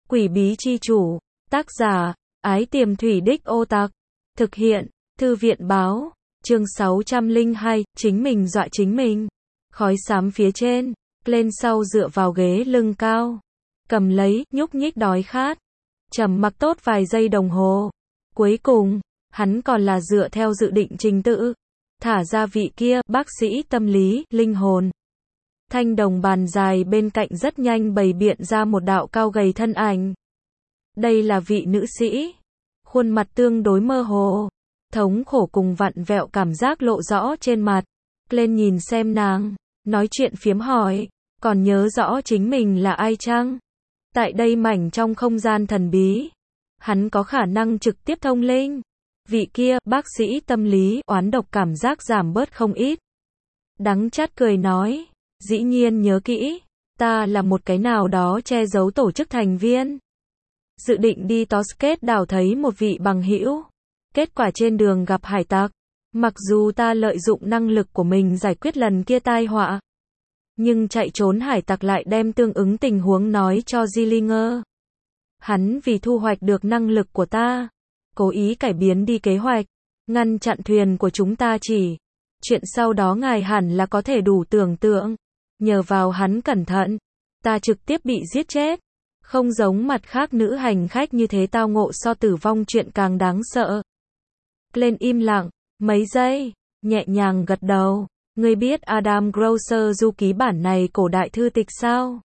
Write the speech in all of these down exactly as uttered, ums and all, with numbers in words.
Quỷ bí chi chủ. Tác giả, Ái Tiềm Thủy Đích Ô Tặc. Thực hiện, Thư viện báo. Chương sáu trăm lẻ hai, chính mình dọa chính mình. Khói xám phía trên, lên sau dựa vào ghế lưng cao. Cầm lấy, nhúc nhích đói khát. Trầm mặc tốt vài giây đồng hồ. Cuối cùng, hắn còn là dựa theo dự định trình tự. Thả ra vị kia, bác sĩ tâm lý, linh hồn. Thanh đồng bàn dài bên cạnh rất nhanh bày biện ra một đạo cao gầy thân ảnh. Đây là vị nữ sĩ. Khuôn mặt tương đối mơ hồ. Thống khổ cùng vặn vẹo cảm giác lộ rõ trên mặt. Lên nhìn xem nàng. Nói chuyện phiếm hỏi. Còn nhớ rõ chính mình là ai chăng? Tại đây mảnh trong không gian thần bí. Hắn có khả năng trực tiếp thông linh. Vị kia, bác sĩ tâm lý, oán độc cảm giác giảm bớt không ít. Đắng chát cười nói. Dĩ nhiên nhớ kỹ. Ta là một cái nào đó che giấu tổ chức thành viên. Dự định đi Tosket đảo thấy một vị bằng hữu. Kết quả trên đường gặp hải tặc. Mặc dù ta lợi dụng năng lực của mình giải quyết lần kia tai họa. Nhưng chạy trốn hải tặc lại đem tương ứng tình huống nói cho Dillinger. Hắn vì thu hoạch được năng lực của ta. Cố ý cải biến đi kế hoạch. Ngăn chặn thuyền của chúng ta chỉ. Chuyện sau đó ngài hẳn là có thể đủ tưởng tượng. Nhờ vào hắn cẩn thận. Ta trực tiếp bị giết chết. Không giống mặt khác nữ hành khách như thế tao ngộ so tử vong chuyện càng đáng sợ. Lên im lặng, mấy giây, nhẹ nhàng gật đầu. Ngươi biết Adam Grosser du ký bản này cổ đại thư tịch sao?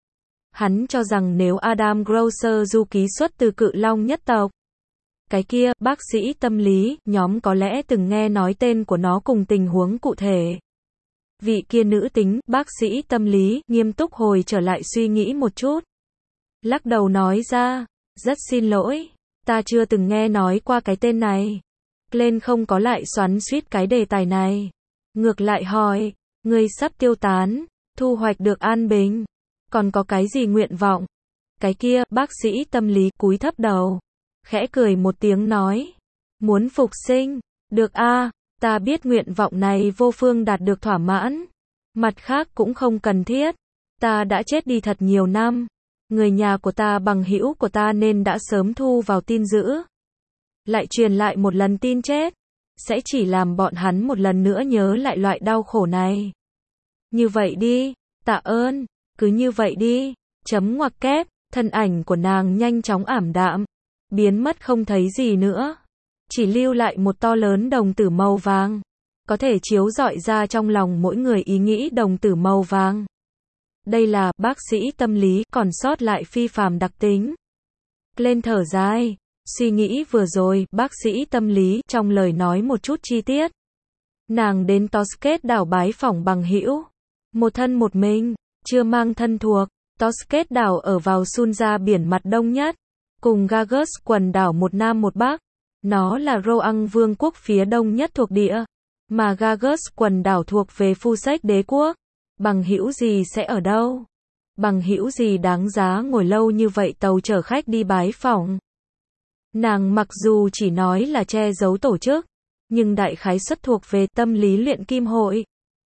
Hắn cho rằng nếu Adam Grosser du ký xuất từ Cự Long nhất tộc. Cái kia, bác sĩ tâm lý, nhóm có lẽ từng nghe nói tên của nó cùng tình huống cụ thể. Vị kia nữ tính, bác sĩ tâm lý, nghiêm túc hồi trở lại suy nghĩ một chút. Lắc đầu nói ra, rất xin lỗi, ta chưa từng nghe nói qua cái tên này. Lên không có lại xoắn xuýt cái đề tài này. Ngược lại hỏi, ngươi sắp tiêu tán, thu hoạch được an bình. Còn có cái gì nguyện vọng? Cái kia, bác sĩ tâm lý, cúi thấp đầu. Khẽ cười một tiếng nói. Muốn phục sinh. Được a, ta biết nguyện vọng này vô phương đạt được thỏa mãn. Mặt khác cũng không cần thiết. Ta đã chết đi thật nhiều năm. Người nhà của ta bằng hữu của ta nên đã sớm thu vào tin dữ. Lại truyền lại một lần tin chết. Sẽ chỉ làm bọn hắn một lần nữa nhớ lại loại đau khổ này. Như vậy đi, tạ ơn, cứ như vậy đi. Chấm ngoặc kép, thân ảnh của nàng nhanh chóng ảm đạm. Biến mất không thấy gì nữa. Chỉ lưu lại một to lớn đồng tử màu vàng. Có thể chiếu rọi ra trong lòng mỗi người ý nghĩ đồng tử màu vàng. Đây là, bác sĩ tâm lý, còn sót lại phi phàm đặc tính. Lên thở dài, suy nghĩ vừa rồi, bác sĩ tâm lý, trong lời nói một chút chi tiết. Nàng đến Tosket đảo bái phỏng bằng hữu. Một thân một mình, chưa mang thân thuộc. Tosket đảo ở vào Sunja biển mặt đông nhất. Cùng Gagus quần đảo một nam một bắc. Nó là Roang vương quốc phía đông nhất thuộc địa. Mà Gagus quần đảo thuộc về Fusex đế quốc. Bằng hữu gì sẽ ở đâu? Bằng hữu gì đáng giá ngồi lâu như vậy tàu chở khách đi bái phỏng? Nàng mặc dù chỉ nói là che giấu tổ chức, nhưng đại khái suất thuộc về tâm lý luyện kim hội.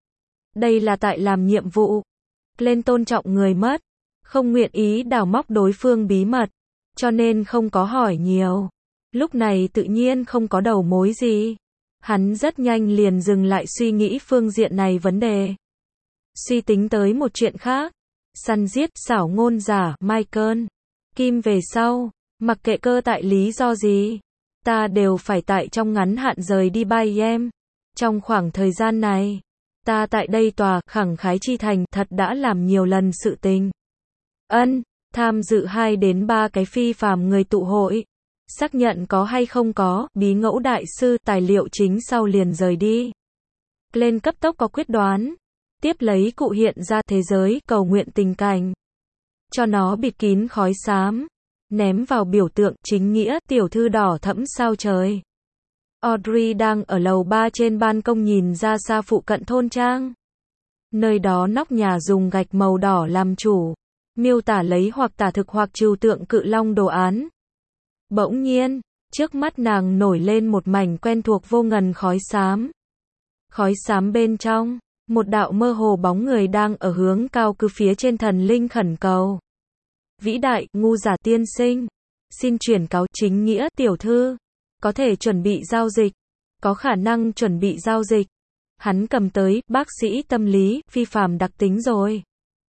Đây là tại làm nhiệm vụ. Lên tôn trọng người mất. Không nguyện ý đào móc đối phương bí mật. Cho nên không có hỏi nhiều. Lúc này tự nhiên không có đầu mối gì. Hắn rất nhanh liền dừng lại suy nghĩ phương diện này vấn đề. Suy tính tới một chuyện khác. Săn giết, xảo ngôn giả, Michael. Kim về sau. Mặc kệ cơ tại lý do gì. Ta đều phải tại trong ngắn hạn rời đi Bayem. Trong khoảng thời gian này. Ta tại đây tòa, khẳng khái chi thành, thật đã làm nhiều lần sự tình. Ân, tham dự hai đến ba cái phi phàm người tụ hội. Xác nhận có hay không có, bí ngẫu đại sư, tài liệu chính sau liền rời đi. Lên cấp tốc có quyết đoán. Tiếp lấy cụ hiện ra thế giới, cầu nguyện tình cảnh. Cho nó bịt kín khói xám. Ném vào biểu tượng, chính nghĩa, tiểu thư đỏ thẫm sao trời. Audrey đang ở lầu ba trên ban công nhìn ra xa phụ cận thôn trang. Nơi đó nóc nhà dùng gạch màu đỏ làm chủ. Miêu tả lấy hoặc tả thực hoặc trừu tượng cự long đồ án. Bỗng nhiên, trước mắt nàng nổi lên một mảnh quen thuộc vô ngần khói xám. Khói xám bên trong, một đạo mơ hồ bóng người đang ở hướng cao cứ phía trên thần linh khẩn cầu. Vĩ đại, ngu giả tiên sinh. Xin chuyển cáo chính nghĩa tiểu thư. Có thể chuẩn bị giao dịch. Có khả năng chuẩn bị giao dịch. Hắn cầm tới, bác sĩ tâm lý, phi phàm đặc tính rồi.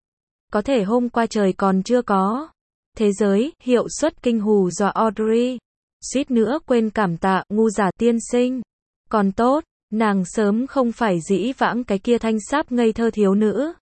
Có thể hôm qua trời còn chưa có. Thế giới, hiệu suất kinh hù dọa Audrey. Suýt nữa quên cảm tạ, ngu giả tiên sinh. Còn tốt, nàng sớm không phải dĩ vãng cái kia thanh sáp ngây thơ thiếu nữ.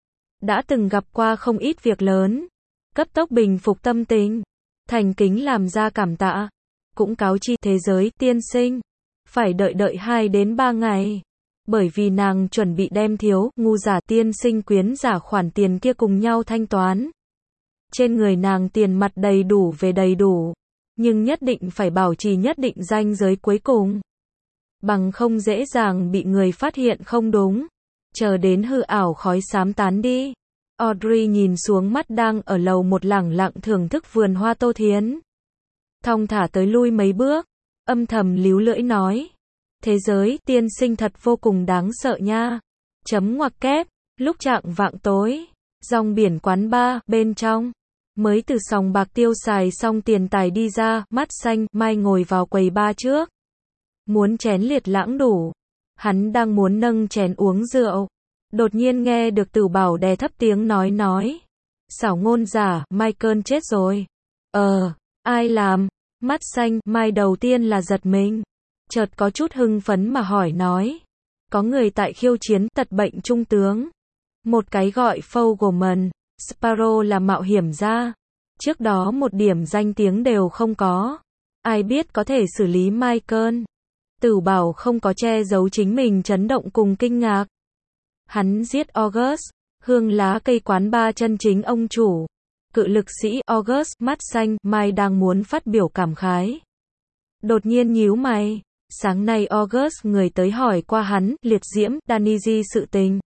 Đã từng gặp qua không ít việc lớn. Cấp tốc bình phục tâm tình. Thành kính làm ra cảm tạ. Cũng cáo chi thế giới, tiên sinh. Phải đợi đợi hai đến ba ngày. Bởi vì nàng chuẩn bị đem thiếu, ngu giả tiên sinh quyến giả khoản tiền kia cùng nhau thanh toán. Trên người nàng tiền mặt đầy đủ về đầy đủ. Nhưng nhất định phải bảo trì nhất định ranh giới cuối cùng. Bằng không dễ dàng bị người phát hiện không đúng. Chờ đến hư ảo khói xám tán đi. Audrey nhìn xuống mắt đang ở lầu một lẳng lặng thưởng thức vườn hoa Tô Thiến. Thong thả tới lui mấy bước. Âm thầm líu lưỡi nói. Thế giới, tiên sinh thật vô cùng đáng sợ nha. Chấm ngoặc kép. Lúc chạng vạng tối. Dòng biển quán bar, bên trong. Mới từ sòng bạc tiêu xài xong tiền tài đi ra, mắt xanh, Mai ngồi vào quầy bar trước. Muốn chén liệt lãng đủ. Hắn đang muốn nâng chén uống rượu. Đột nhiên nghe được Tử Bảo đè thấp tiếng nói nói. Xảo ngôn giả, Michael chết rồi. Ờ, ai làm? Mắt xanh, Mai đầu tiên là giật mình. Chợt có chút hưng phấn mà hỏi nói. Có người tại khiêu chiến tật bệnh trung tướng. Một cái gọi Fogelman. Sparrow là mạo hiểm gia. Trước đó một điểm danh tiếng đều không có. Ai biết có thể xử lý Michael. Tử Bảo không có che giấu chính mình chấn động cùng kinh ngạc. Hắn giết August, hương lá cây quán bar chân chính ông chủ. Cự lực sĩ August, mắt xanh, Mai đang muốn phát biểu cảm khái. Đột nhiên nhíu mày. Sáng nay August người tới hỏi qua hắn, liệt diễm, Daniji sự tình.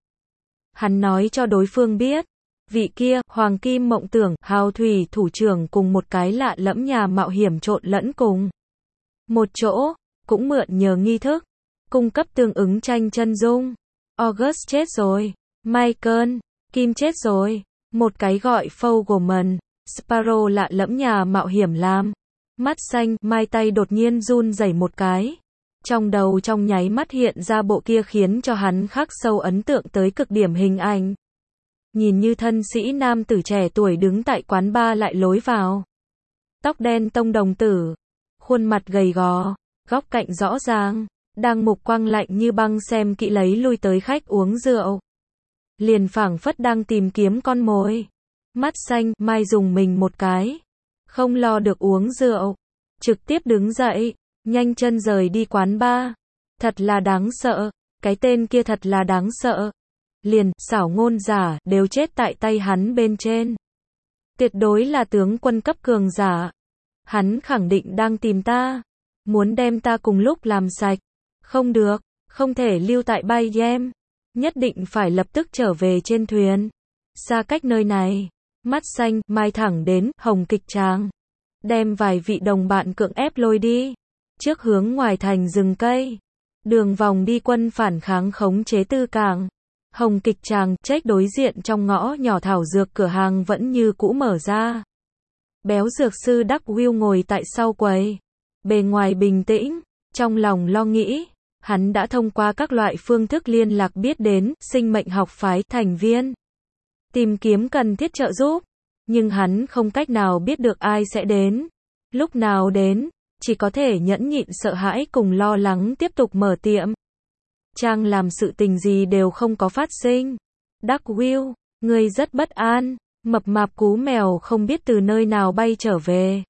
Hắn nói cho đối phương biết. Vị kia, Hoàng Kim Mộng Tưởng, hào thủy thủ trưởng cùng một cái lạ lẫm nhà mạo hiểm trộn lẫn cùng. Một chỗ, cũng mượn nhờ nghi thức. Cung cấp tương ứng tranh chân dung. August chết rồi. Michael, Kim chết rồi. Một cái gọi Fogelman, Sparrow lạ lẫm nhà mạo hiểm làm. Mắt xanh, Mai tay đột nhiên run rẩy một cái. Trong đầu trong nháy mắt hiện ra bộ kia khiến cho hắn khắc sâu ấn tượng tới cực điểm hình ảnh. Nhìn như thân sĩ nam tử trẻ tuổi đứng tại quán bar lại lối vào. Tóc đen tông đồng tử. Khuôn mặt gầy gò. Góc cạnh rõ ràng. Đang mục quang lạnh như băng xem kỹ lấy lui tới khách uống rượu. Liền phảng phất đang tìm kiếm con mồi. Mắt xanh, Mai dùng mình một cái. Không lo được uống rượu. Trực tiếp đứng dậy. Nhanh chân rời đi quán bar. Thật là đáng sợ. Cái tên kia thật là đáng sợ. Liền, xảo ngôn giả, đều chết tại tay hắn bên trên. Tuyệt đối là tướng quân cấp cường giả. Hắn khẳng định đang tìm ta. Muốn đem ta cùng lúc làm sạch. Không được, không thể lưu tại Bay Game. Nhất định phải lập tức trở về trên thuyền. Xa cách nơi này. Mắt xanh, Mai thẳng đến, Hồng Kịch Tràng. Đem vài vị đồng bạn cưỡng ép lôi đi. Trước hướng ngoài thành rừng cây. Đường vòng đi quân phản kháng khống chế Tư Cảng. Hồng Kịch Tràng, trách đối diện trong ngõ nhỏ thảo dược cửa hàng vẫn như cũ mở ra. Béo dược sư Đắc Will ngồi tại sau quầy. Bề ngoài bình tĩnh, trong lòng lo nghĩ. Hắn đã thông qua các loại phương thức liên lạc biết đến sinh mệnh học phái thành viên. Tìm kiếm cần thiết trợ giúp. Nhưng hắn không cách nào biết được ai sẽ đến. Lúc nào đến, chỉ có thể nhẫn nhịn sợ hãi cùng lo lắng tiếp tục mở tiệm. Trang làm sự tình gì đều không có phát sinh. Đắc Will, ngươi rất bất an. Mập mạp cú mèo không biết từ nơi nào bay trở về.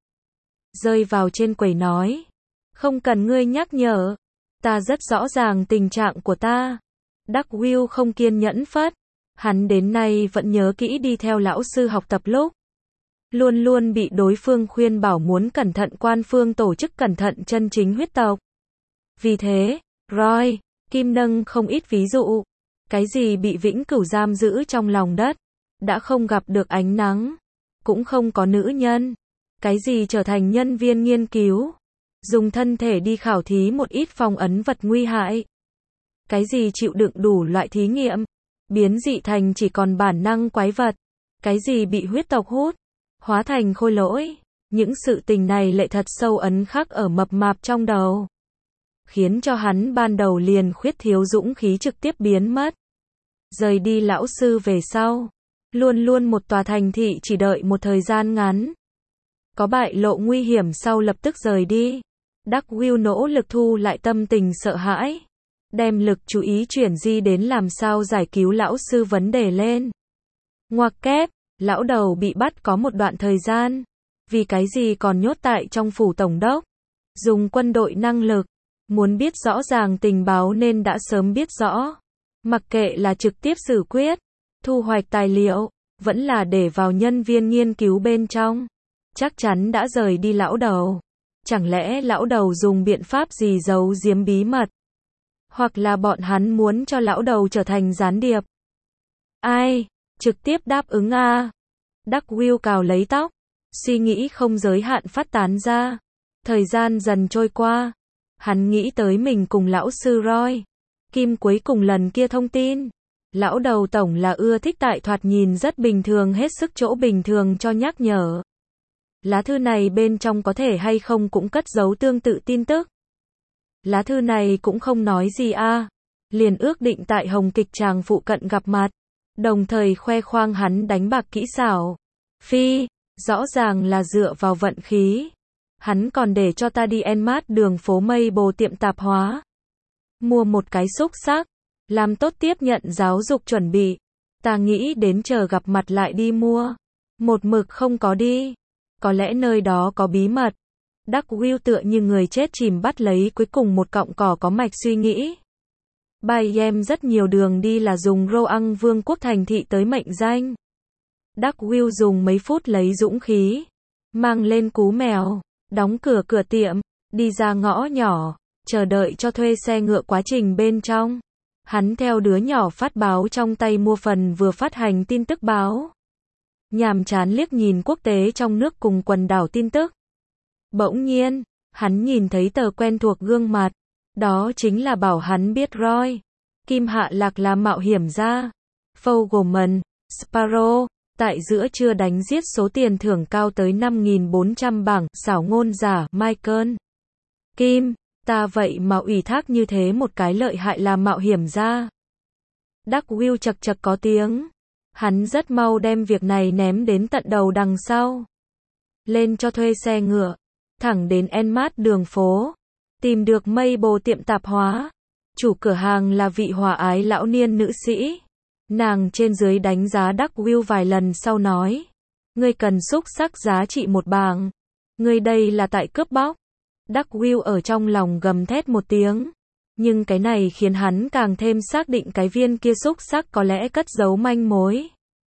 Rơi vào trên quầy nói. Không cần ngươi nhắc nhở. Ta rất rõ ràng tình trạng của ta. Đắc Will không kiên nhẫn phất. Hắn đến nay vẫn nhớ kỹ đi theo lão sư học tập lúc. Luôn luôn bị đối phương khuyên bảo muốn cẩn thận quan phương tổ chức cẩn thận chân chính huyết tộc. Vì thế, Roy, Kim nâng không ít ví dụ. Cái gì bị vĩnh cửu giam giữ trong lòng đất. Đã không gặp được ánh nắng. Cũng không có nữ nhân. Cái gì trở thành nhân viên nghiên cứu. Dùng thân thể đi khảo thí một ít phong ấn vật nguy hại. Cái gì chịu đựng đủ loại thí nghiệm. Biến dị thành chỉ còn bản năng quái vật. Cái gì bị huyết tộc hút. hóa thành khôi lỗi. Những sự tình này lệ thật sâu ấn khắc ở mập mạp trong đầu, khiến cho hắn ban đầu liền khuyết thiếu dũng khí trực tiếp biến mất. Rời đi lão sư về sau, luôn luôn một tòa thành thị chỉ đợi một thời gian ngắn. Có bại lộ nguy hiểm sau lập tức rời đi. Đắc Will nỗ lực thu lại tâm tình sợ hãi, đem lực chú ý chuyển di đến làm sao giải cứu lão sư vấn đề lên. Ngoặc kép, lão đầu bị bắt có một đoạn thời gian, vì cái gì còn nhốt tại trong phủ tổng đốc. Dùng quân đội năng lực, muốn biết rõ ràng tình báo nên đã sớm biết rõ. Mặc kệ là trực tiếp xử quyết, thu hoạch tài liệu, vẫn là để vào nhân viên nghiên cứu bên trong. Chắc chắn đã rời đi lão đầu. Chẳng lẽ lão đầu dùng biện pháp gì giấu giếm bí mật? Hoặc là bọn hắn muốn cho lão đầu trở thành gián điệp? Ai? Trực tiếp đáp ứng a. Đắc Will cào lấy tóc, suy nghĩ không giới hạn phát tán ra. Thời gian dần trôi qua, hắn nghĩ tới mình cùng lão sư Roy Kim cuối cùng lần kia thông tin. Lão đầu tổng là ưa thích tại thoạt nhìn rất bình thường hết sức chỗ bình thường cho nhắc nhở. Lá thư này bên trong có thể hay không cũng cất giấu tương tự tin tức. Lá thư này cũng không nói gì a, liền ước định tại Hồng Kịch Tràng phụ cận gặp mặt, đồng thời khoe khoang hắn đánh bạc kỹ xảo. Phi, rõ ràng là dựa vào vận khí. Hắn còn để cho ta đi en mát đường phố mây bồ tiệm tạp hóa, mua một cái xúc xắc, làm tốt tiếp nhận giáo dục chuẩn bị. Ta nghĩ đến chờ gặp mặt lại đi mua. Một mực không có đi. Có lẽ nơi đó có bí mật. Đắc Will tựa như người chết chìm bắt lấy cuối cùng một cọng cỏ có mạch suy nghĩ. Bài em rất nhiều đường đi là dùng Roang Vương quốc thành thị tới mệnh danh. Đắc Will dùng mấy phút lấy dũng khí, mang lên cú mèo, đóng cửa cửa tiệm, đi ra ngõ nhỏ, chờ đợi cho thuê xe ngựa quá trình bên trong. Hắn theo đứa nhỏ phát báo trong tay mua phần vừa phát hành tin tức báo. Nhàm chán liếc nhìn quốc tế trong nước cùng quần đảo tin tức. Bỗng nhiên, hắn nhìn thấy tờ quen thuộc gương mặt. Đó chính là bảo hắn biết Roy Kim hạ lạc là mạo hiểm gia. Fogelman, Sparrow, tại giữa trưa đánh giết số tiền thưởng cao tới năm nghìn bốn trăm bảng, xảo ngôn giả, Michael Kim, ta vậy mà ủy thác như thế một cái lợi hại là mạo hiểm gia. Đắc Will chật chật có tiếng. Hắn rất mau đem việc này ném đến tận đầu đằng sau. Lên cho thuê xe ngựa, thẳng đến en mát đường phố, tìm được mây bồ tiệm tạp hóa. Chủ cửa hàng là vị hòa ái lão niên nữ sĩ. Nàng trên dưới đánh giá Đắc Will vài lần sau nói. Ngươi cần xúc xắc giá trị một bảng. Ngươi đây là tại cướp bóc. Đắc Will ở trong lòng gầm thét một tiếng. Nhưng cái này khiến hắn càng thêm xác định cái viên kia xúc xắc có lẽ cất giấu manh mối.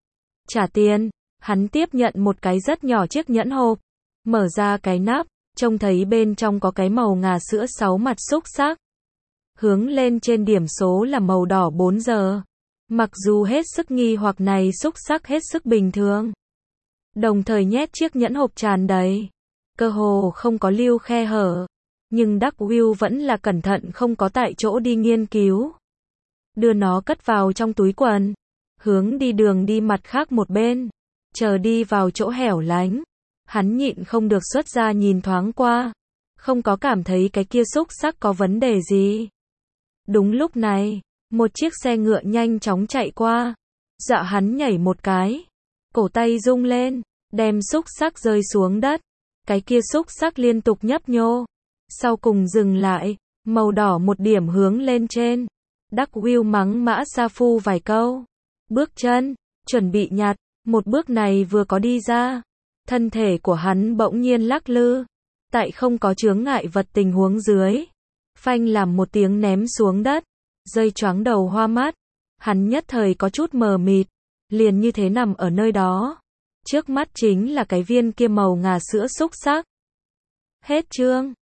Trả tiền, hắn tiếp nhận một cái rất nhỏ chiếc nhẫn hộp. Mở ra cái nắp, trông thấy bên trong có cái màu ngà sữa sáu mặt xúc xắc. Hướng lên trên điểm số là màu đỏ bốn giờ. Mặc dù hết sức nghi hoặc này xúc xắc hết sức bình thường. Đồng thời nhét chiếc nhẫn hộp tràn đầy. Cơ hồ không có lưu khe hở. Nhưng Đắc Will vẫn là cẩn thận không có tại chỗ đi nghiên cứu. Đưa nó cất vào trong túi quần. Hướng đi đường đi mặt khác một bên. Chờ đi vào chỗ hẻo lánh. Hắn nhịn không được xuất ra nhìn thoáng qua. Không có cảm thấy cái kia xúc xắc có vấn đề gì. Đúng lúc này, một chiếc xe ngựa nhanh chóng chạy qua. Dọa hắn nhảy một cái. Cổ tay rung lên, đem xúc xắc rơi xuống đất. Cái kia xúc xắc liên tục nhấp nhô. Sau cùng dừng lại, màu đỏ một điểm hướng lên trên. Đắc Will mắng Mã Sa Phu vài câu. Bước chân, chuẩn bị nhặt, một bước này vừa có đi ra. Thân thể của hắn bỗng nhiên lắc lư. Tại không có chướng ngại vật tình huống dưới. Phanh làm một tiếng ném xuống đất. Rơi choáng đầu hoa mắt. Hắn nhất thời có chút mờ mịt. Liền như thế nằm ở nơi đó. Trước mắt chính là cái viên kia màu ngà sữa xúc xắc. Hết chương.